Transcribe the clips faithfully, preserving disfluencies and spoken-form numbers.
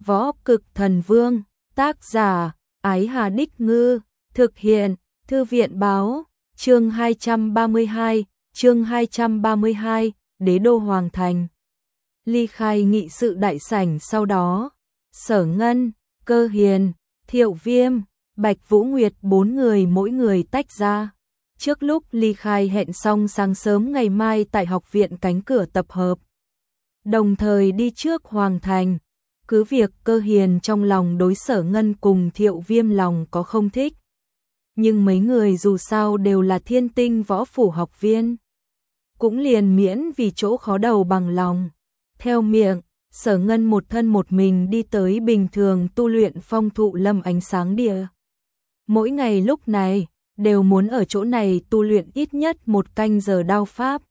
Võ Cực Thần Vương, tác giả, Ái Hà Đích Ngư, thực hiện, Thư viện Báo, chương hai trăm ba mươi hai, chương hai trăm ba mươi hai, Đế đô Hoàng Thành. Ly khai nghị sự đại sảnh sau đó, Sở Ngân, Cơ Hiền, Thiệu Viêm, Bạch Vũ Nguyệt bốn người mỗi người tách ra. Trước lúc ly khai hẹn xong sáng sớm ngày mai tại học viện cánh cửa tập hợp. Đồng thời đi trước Hoàng Thành. Cứ việc Cơ Hiền trong lòng đối Sở Ngân cùng Thiệu Viêm lòng có không thích. Nhưng mấy người dù sao đều là thiên tinh võ phủ học viên. Cũng liền miễn vì chỗ khó đầu bằng lòng. Theo miệng, Sở Ngân một thân một mình đi tới bình thường tu luyện phong thụ lâm ánh sáng địa. Mỗi ngày lúc này, đều muốn ở chỗ này tu luyện ít nhất một canh giờ đao pháp.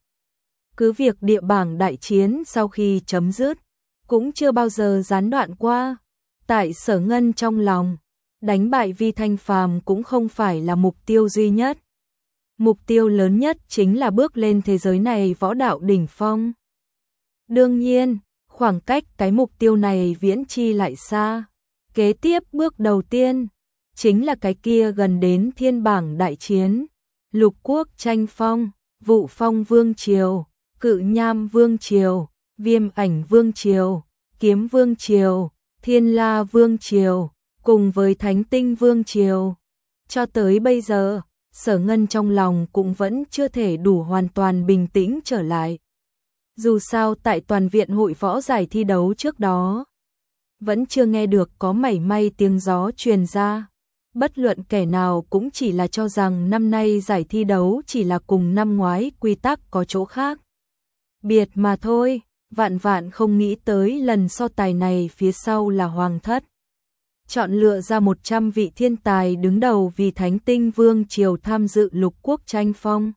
Cứ việc địa bảng đại chiến sau khi chấm dứt, cũng chưa bao giờ gián đoạn qua. Tại Sở Ngân trong lòng, đánh bại Vi Thanh Phàm cũng không phải là mục tiêu duy nhất. Mục tiêu lớn nhất chính là bước lên thế giới này võ đạo đỉnh phong. Đương nhiên, khoảng cách cái mục tiêu này viễn chi lại xa. Kế tiếp bước đầu tiên, chính là cái kia gần đến thiên bảng đại chiến. Lục quốc tranh phong, Vụ Phong Vương Triều, Cự Nham Vương Triều, Viêm Ảnh Vương Triều, Kiếm Vương Triều, Thiên La Vương Triều, cùng với Thánh Tinh Vương Triều. Cho tới bây giờ, Sở Ngân trong lòng cũng vẫn chưa thể đủ hoàn toàn bình tĩnh trở lại. Dù sao tại toàn viện hội võ giải thi đấu trước đó, vẫn chưa nghe được có mảy may tiếng gió truyền ra. Bất luận kẻ nào cũng chỉ là cho rằng năm nay giải thi đấu chỉ là cùng năm ngoái quy tắc có chỗ khác biệt mà thôi. Vạn vạn không nghĩ tới lần so tài này phía sau là Hoàng thất chọn lựa ra một trăm vị thiên tài đứng đầu vì Thánh Tinh Vương Triều tham dự lục quốc tranh phong.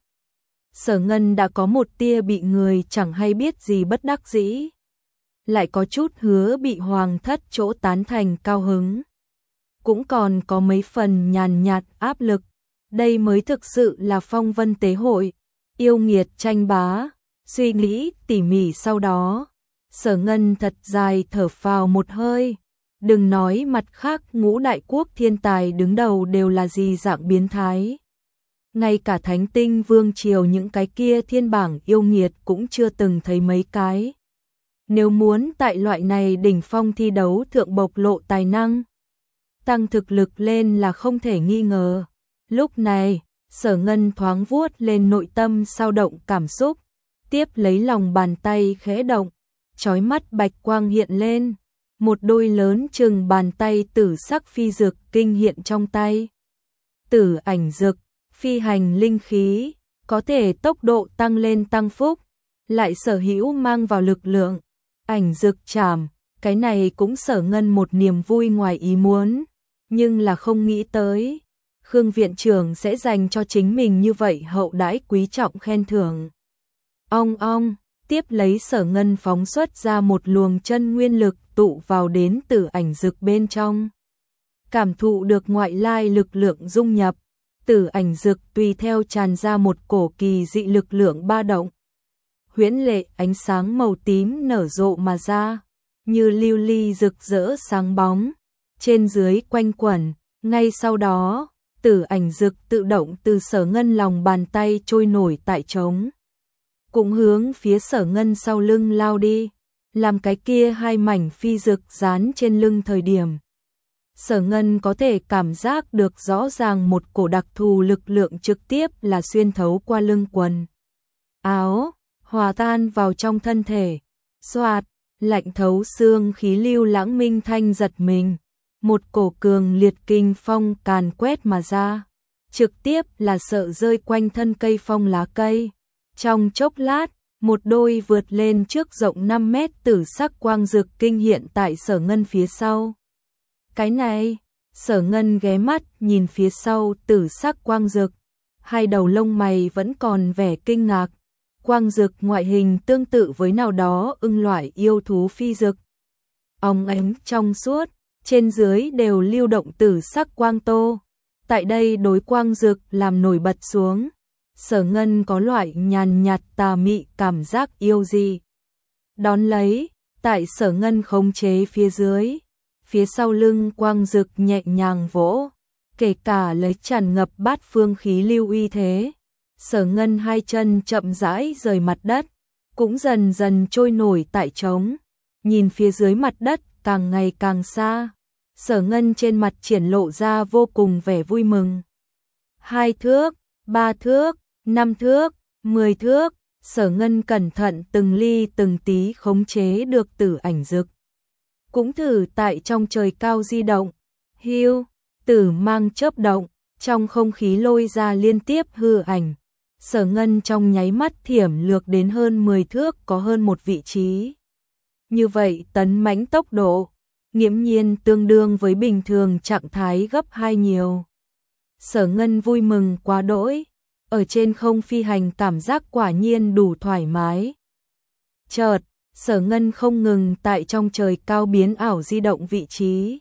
Sở Ngân đã có một tia bị người chẳng hay biết gì bất đắc dĩ, lại có chút hứa bị Hoàng thất chỗ tán thành cao hứng, cũng còn có mấy phần nhàn nhạt áp lực. Đây mới thực sự là phong vân tế hội, yêu nghiệt tranh bá. Suy nghĩ tỉ mỉ sau đó, Sở Ngân thật dài thở phào một hơi. Đừng nói mặt khác ngũ đại quốc thiên tài đứng đầu đều là gì dạng biến thái. Ngay cả Thánh Tinh Vương Triều những cái kia thiên bảng yêu nghiệt cũng chưa từng thấy mấy cái. Nếu muốn tại loại này đỉnh phong thi đấu thượng bộc lộ tài năng, tăng thực lực lên là không thể nghi ngờ. Lúc này, Sở Ngân thoáng vuốt lên nội tâm sao động cảm xúc. Tiếp lấy lòng bàn tay khẽ động, chói mắt bạch quang hiện lên, một đôi lớn chừng bàn tay tử sắc phi dược kinh hiện trong tay. Tử ảnh dược, phi hành linh khí, có thể tốc độ tăng lên tăng phúc, lại sở hữu mang vào lực lượng. Ảnh dược chảm, cái này cũng Sở Ngân một niềm vui ngoài ý muốn, nhưng là không nghĩ tới Khương viện trưởng sẽ dành cho chính mình như vậy hậu đãi quý trọng khen thưởng. Ong ong, tiếp lấy Sở Ngân phóng xuất ra một luồng chân nguyên lực tụ vào đến tử ảnh dược bên trong. Cảm thụ được ngoại lai lực lượng dung nhập, tử ảnh dược tùy theo tràn ra một cổ kỳ dị lực lượng ba động. Huyễn lệ ánh sáng màu tím nở rộ mà ra, như lưu ly rực rỡ sáng bóng, trên dưới quanh quẩn. Ngay sau đó, tử ảnh dược tự động từ Sở Ngân lòng bàn tay trôi nổi tại trống, cũng hướng phía Sở Ngân sau lưng lao đi, làm cái kia hai mảnh phi dược dán trên lưng thời điểm. Sở Ngân có thể cảm giác được rõ ràng một cổ đặc thù lực lượng trực tiếp là xuyên thấu qua lưng quần áo, hòa tan vào trong thân thể. Xoạt, lạnh thấu xương khí lưu lãng minh thanh giật mình, một cổ cường liệt kinh phong càn quét mà ra, trực tiếp là sợ rơi quanh thân cây phong lá cây. Trong chốc lát, một đôi vượt lên trước rộng năm mét tử sắc quang dược kinh hiện tại Sở Ngân phía sau. Cái này, Sở Ngân ghé mắt nhìn phía sau tử sắc quang dược, hai đầu lông mày vẫn còn vẻ kinh ngạc. Quang dược ngoại hình tương tự với nào đó ưng loại yêu thú phi dược. Óng ánh trong suốt, trên dưới đều lưu động tử sắc quang tô. Tại đây đối quang dược làm nổi bật xuống, Sở Ngân có loại nhàn nhạt tà mị cảm giác yêu gì. Đón lấy, tại Sở Ngân khống chế phía dưới, phía sau lưng Quang Dực nhẹ nhàng vỗ, kể cả lấy tràn ngập bát phương khí lưu uy thế. Sở Ngân hai chân chậm rãi rời mặt đất, cũng dần dần trôi nổi tại trống, nhìn phía dưới mặt đất càng ngày càng xa. Sở Ngân trên mặt triển lộ ra vô cùng vẻ vui mừng. Hai thước, ba thước, năm thước, mười thước, Sở Ngân cẩn thận từng ly từng tí khống chế được Tử Ảnh Dực. Cũng thử tại trong trời cao di động, hiu, tử mang chớp động, trong không khí lôi ra liên tiếp hư ảnh. Sở Ngân trong nháy mắt thiểm lược đến hơn mười thước có hơn một vị trí. Như vậy tấn mãnh tốc độ, nghiễm nhiên tương đương với bình thường trạng thái gấp hai nhiều. Sở Ngân vui mừng quá đỗi, ở trên không phi hành cảm giác quả nhiên đủ thoải mái. Chợt, Sở Ngân không ngừng tại trong trời cao biến ảo di động vị trí.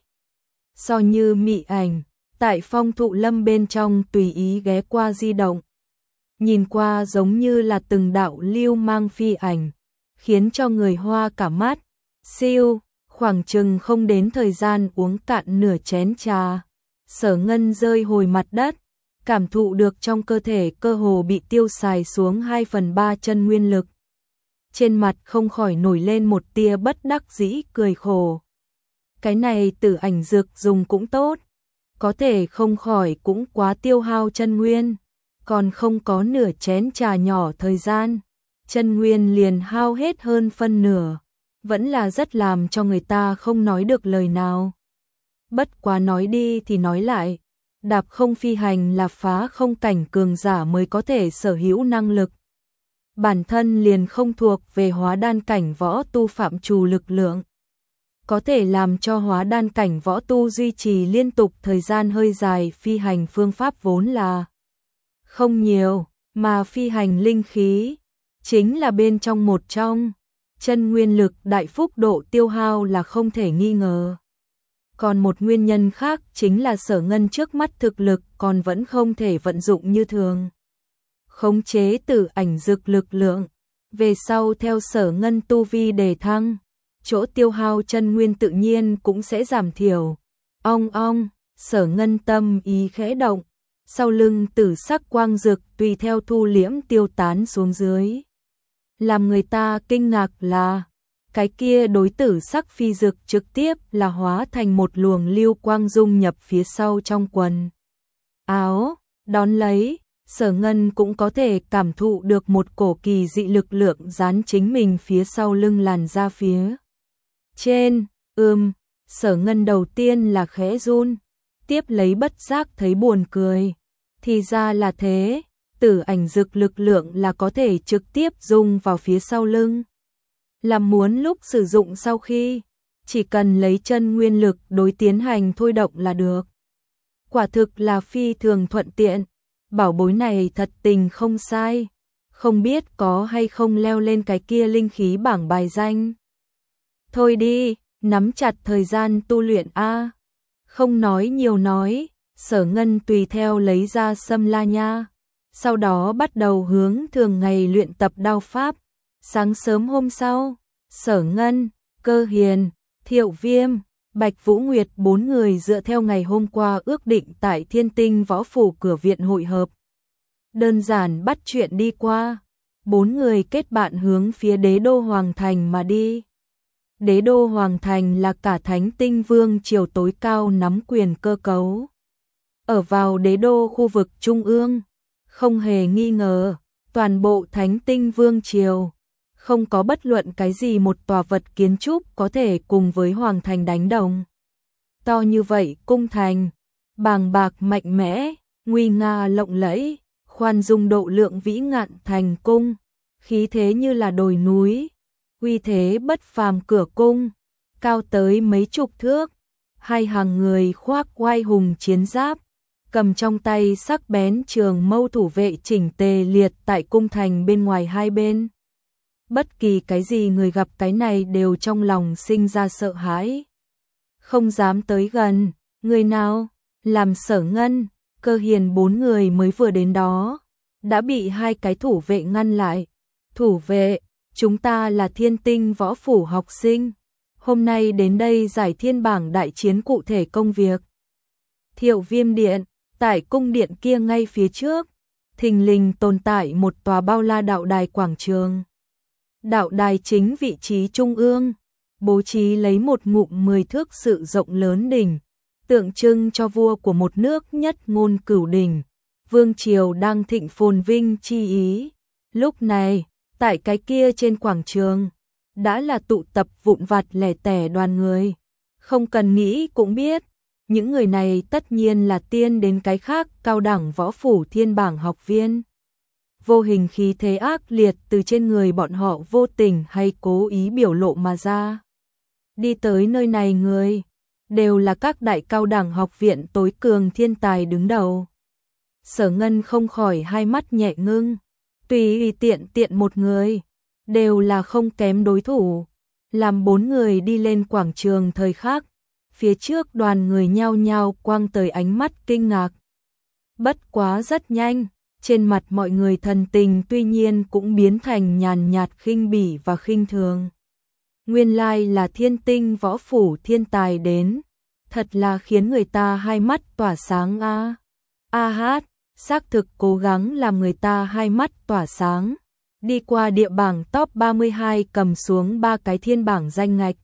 So như mị ảnh, tại phong thụ lâm bên trong tùy ý ghé qua di động. Nhìn qua giống như là từng đạo lưu mang phi ảnh, khiến cho người hoa cả mắt. Siêu, khoảng chừng không đến thời gian uống cạn nửa chén trà. Sở Ngân rơi hồi mặt đất, cảm thụ được trong cơ thể cơ hồ bị tiêu xài xuống hai phần ba chân nguyên lực. Trên mặt không khỏi nổi lên một tia bất đắc dĩ cười khổ. Cái này Tử Ảnh Dực dùng cũng tốt, có thể không khỏi cũng quá tiêu hao chân nguyên, còn không có nửa chén trà nhỏ thời gian, chân nguyên liền hao hết hơn phân nửa, vẫn là rất làm cho người ta không nói được lời nào. Bất quá nói đi thì nói lại, đạp không phi hành là phá không cảnh cường giả mới có thể sở hữu năng lực. Bản thân liền không thuộc về hóa đan cảnh võ tu phạm trù lực lượng. Có thể làm cho hóa đan cảnh võ tu duy trì liên tục thời gian hơi dài phi hành phương pháp vốn là không nhiều, mà phi hành linh khí chính là bên trong một trong. Chân nguyên lực đại phúc độ tiêu hao là không thể nghi ngờ. Còn một nguyên nhân khác chính là Sở Ngân trước mắt thực lực còn vẫn không thể vận dụng như thường. Khống chế Tử Ảnh Dực lực lượng, về sau theo Sở Ngân tu vi đề thăng, chỗ tiêu hao chân nguyên tự nhiên cũng sẽ giảm thiểu. Ong ong, Sở Ngân tâm ý khẽ động, sau lưng tử sắc quang dực tùy theo thu liễm tiêu tán xuống dưới. Làm người ta kinh ngạc là, cái kia đối tử sắc phi dực trực tiếp là hóa thành một luồng lưu quang dung nhập phía sau trong quần áo, đón lấy, Sở Ngân cũng có thể cảm thụ được một cổ kỳ dị lực lượng dán chính mình phía sau lưng làn ra phía trên. Ừm, Sở Ngân đầu tiên là khẽ run, tiếp lấy bất giác thấy buồn cười. Thì ra là thế, Tử Ảnh Dực lực lượng là có thể trực tiếp dung vào phía sau lưng. Làm muốn lúc sử dụng sau khi, chỉ cần lấy chân nguyên lực đối tiến hành thôi động là được. Quả thực là phi thường thuận tiện, bảo bối này thật tình không sai, không biết có hay không leo lên cái kia linh khí bảng bài danh. Thôi đi, nắm chặt thời gian tu luyện a. Không nói nhiều nói, Sở Ngân tùy theo lấy ra Sâm La Nha, sau đó bắt đầu hướng thường ngày luyện tập đao pháp. Sáng sớm hôm sau, Sở Ngân, Cơ Hiền, Thiệu Viêm, Bạch Vũ Nguyệt bốn người dựa theo ngày hôm qua ước định tại Thiên Tinh Võ Phủ cửa viện hội hợp. Đơn giản bắt chuyện đi qua, bốn người kết bạn hướng phía Đế đô Hoàng Thành mà đi. Đế đô Hoàng Thành là cả Thánh Tinh Vương triều tối cao nắm quyền cơ cấu. Ở vào đế đô khu vực trung ương, không hề nghi ngờ, toàn bộ Thánh Tinh Vương triều, không có bất luận cái gì một tòa vật kiến trúc có thể cùng với Hoàng Thành đánh đồng. To như vậy cung thành, bàng bạc mạnh mẽ, nguy nga lộng lẫy, khoan dung độ lượng vĩ ngạn thành cung, khí thế như là đồi núi, uy thế bất phàm cửa cung, cao tới mấy chục thước, hai hàng người khoác oai hùng chiến giáp, cầm trong tay sắc bén trường mâu thủ vệ chỉnh tề liệt tại cung thành bên ngoài hai bên. Bất kỳ cái gì người gặp cái này đều trong lòng sinh ra sợ hãi, không dám tới gần. Người nào? Làm Sở Ngân, Cơ Hiền bốn người mới vừa đến đó, đã bị hai cái thủ vệ ngăn lại. Thủ vệ, chúng ta là Thiên Tinh Võ Phủ học sinh, Hôm nay đến đây giải thiên bảng đại chiến cụ thể công việc. Thiệu Viêm Điện, tại cung điện kia ngay phía trước, thình lình tồn tại một tòa bao la đạo đài quảng trường. Đạo đài chính vị trí trung ương, bố trí lấy một ngụm mười thước sự rộng lớn đỉnh, tượng trưng cho vua của một nước nhất ngôn cửu đỉnh, vương triều đang thịnh phồn vinh chi ý. Lúc này, tại cái kia trên quảng trường, đã là tụ tập vụn vặt lẻ tẻ đoàn người. Không cần nghĩ cũng biết, những người này tất nhiên là tiên đến cái khác cao đẳng võ phủ thiên bảng học viên. Vô hình khí thế ác liệt từ trên người bọn họ vô tình hay cố ý biểu lộ mà ra. Đi tới nơi này người, đều là các đại cao đẳng học viện tối cường thiên tài đứng đầu. Sở Ngân không khỏi hai mắt nhẹ ngưng, tùy tiện tiện một người, đều là không kém đối thủ. Làm bốn người đi lên quảng trường thời khắc, phía trước đoàn người nhao nhao quang tới ánh mắt kinh ngạc. Bất quá rất nhanh, trên mặt mọi người thần tình tuy nhiên cũng biến thành nhàn nhạt khinh bỉ và khinh thường. Nguyên lai là Thiên Tinh võ phủ thiên tài đến, thật là khiến người ta hai mắt tỏa sáng a. A hát, xác thực cố gắng làm người ta hai mắt tỏa sáng. Đi qua địa bảng top ba mươi hai cầm xuống ba cái thiên bảng danh ngạch.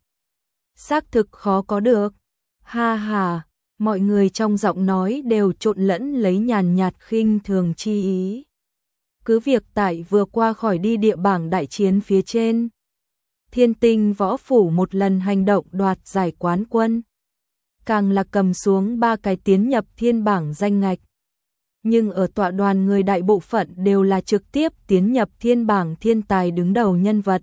Xác thực khó có được. Ha ha, mọi người trong giọng nói đều trộn lẫn lấy nhàn nhạt khinh thường chi ý. Cứ việc tại vừa qua khỏi đi địa bảng đại chiến phía trên, Thiên Tinh võ phủ một lần hành động đoạt giải quán quân, càng là cầm xuống ba cái tiến nhập thiên bảng danh ngạch. Nhưng ở tọa đoàn người đại bộ phận đều là trực tiếp tiến nhập thiên bảng thiên tài đứng đầu nhân vật.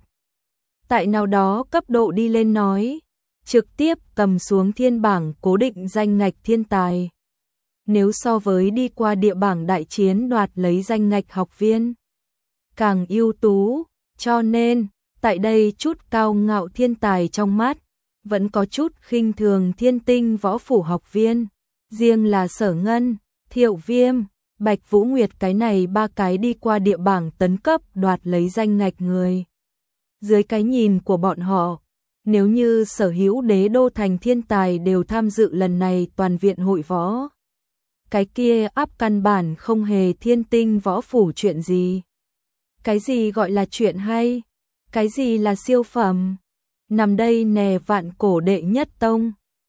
Tại nào đó cấp độ đi lên nói, trực tiếp cầm xuống thiên bảng cố định danh ngạch thiên tài. Nếu so với đi qua địa bảng đại chiến đoạt lấy danh ngạch học viên, càng ưu tú, cho nên, tại đây chút cao ngạo thiên tài trong mắt, vẫn có chút khinh thường Thiên Tinh võ phủ học viên. Riêng là Sở Ngân, Thiệu Viêm, Bạch Vũ Nguyệt cái này ba cái đi qua địa bảng tấn cấp đoạt lấy danh ngạch người. Dưới cái nhìn của bọn họ, nếu như sở hữu đế đô thành thiên tài đều tham dự lần này toàn viện hội võ, cái kia áp căn bản không hề Thiên Tinh võ phủ chuyện gì. Cái gì gọi là chuyện hay? Cái gì là siêu phẩm? Nằm đây nè vạn cổ đệ nhất tông.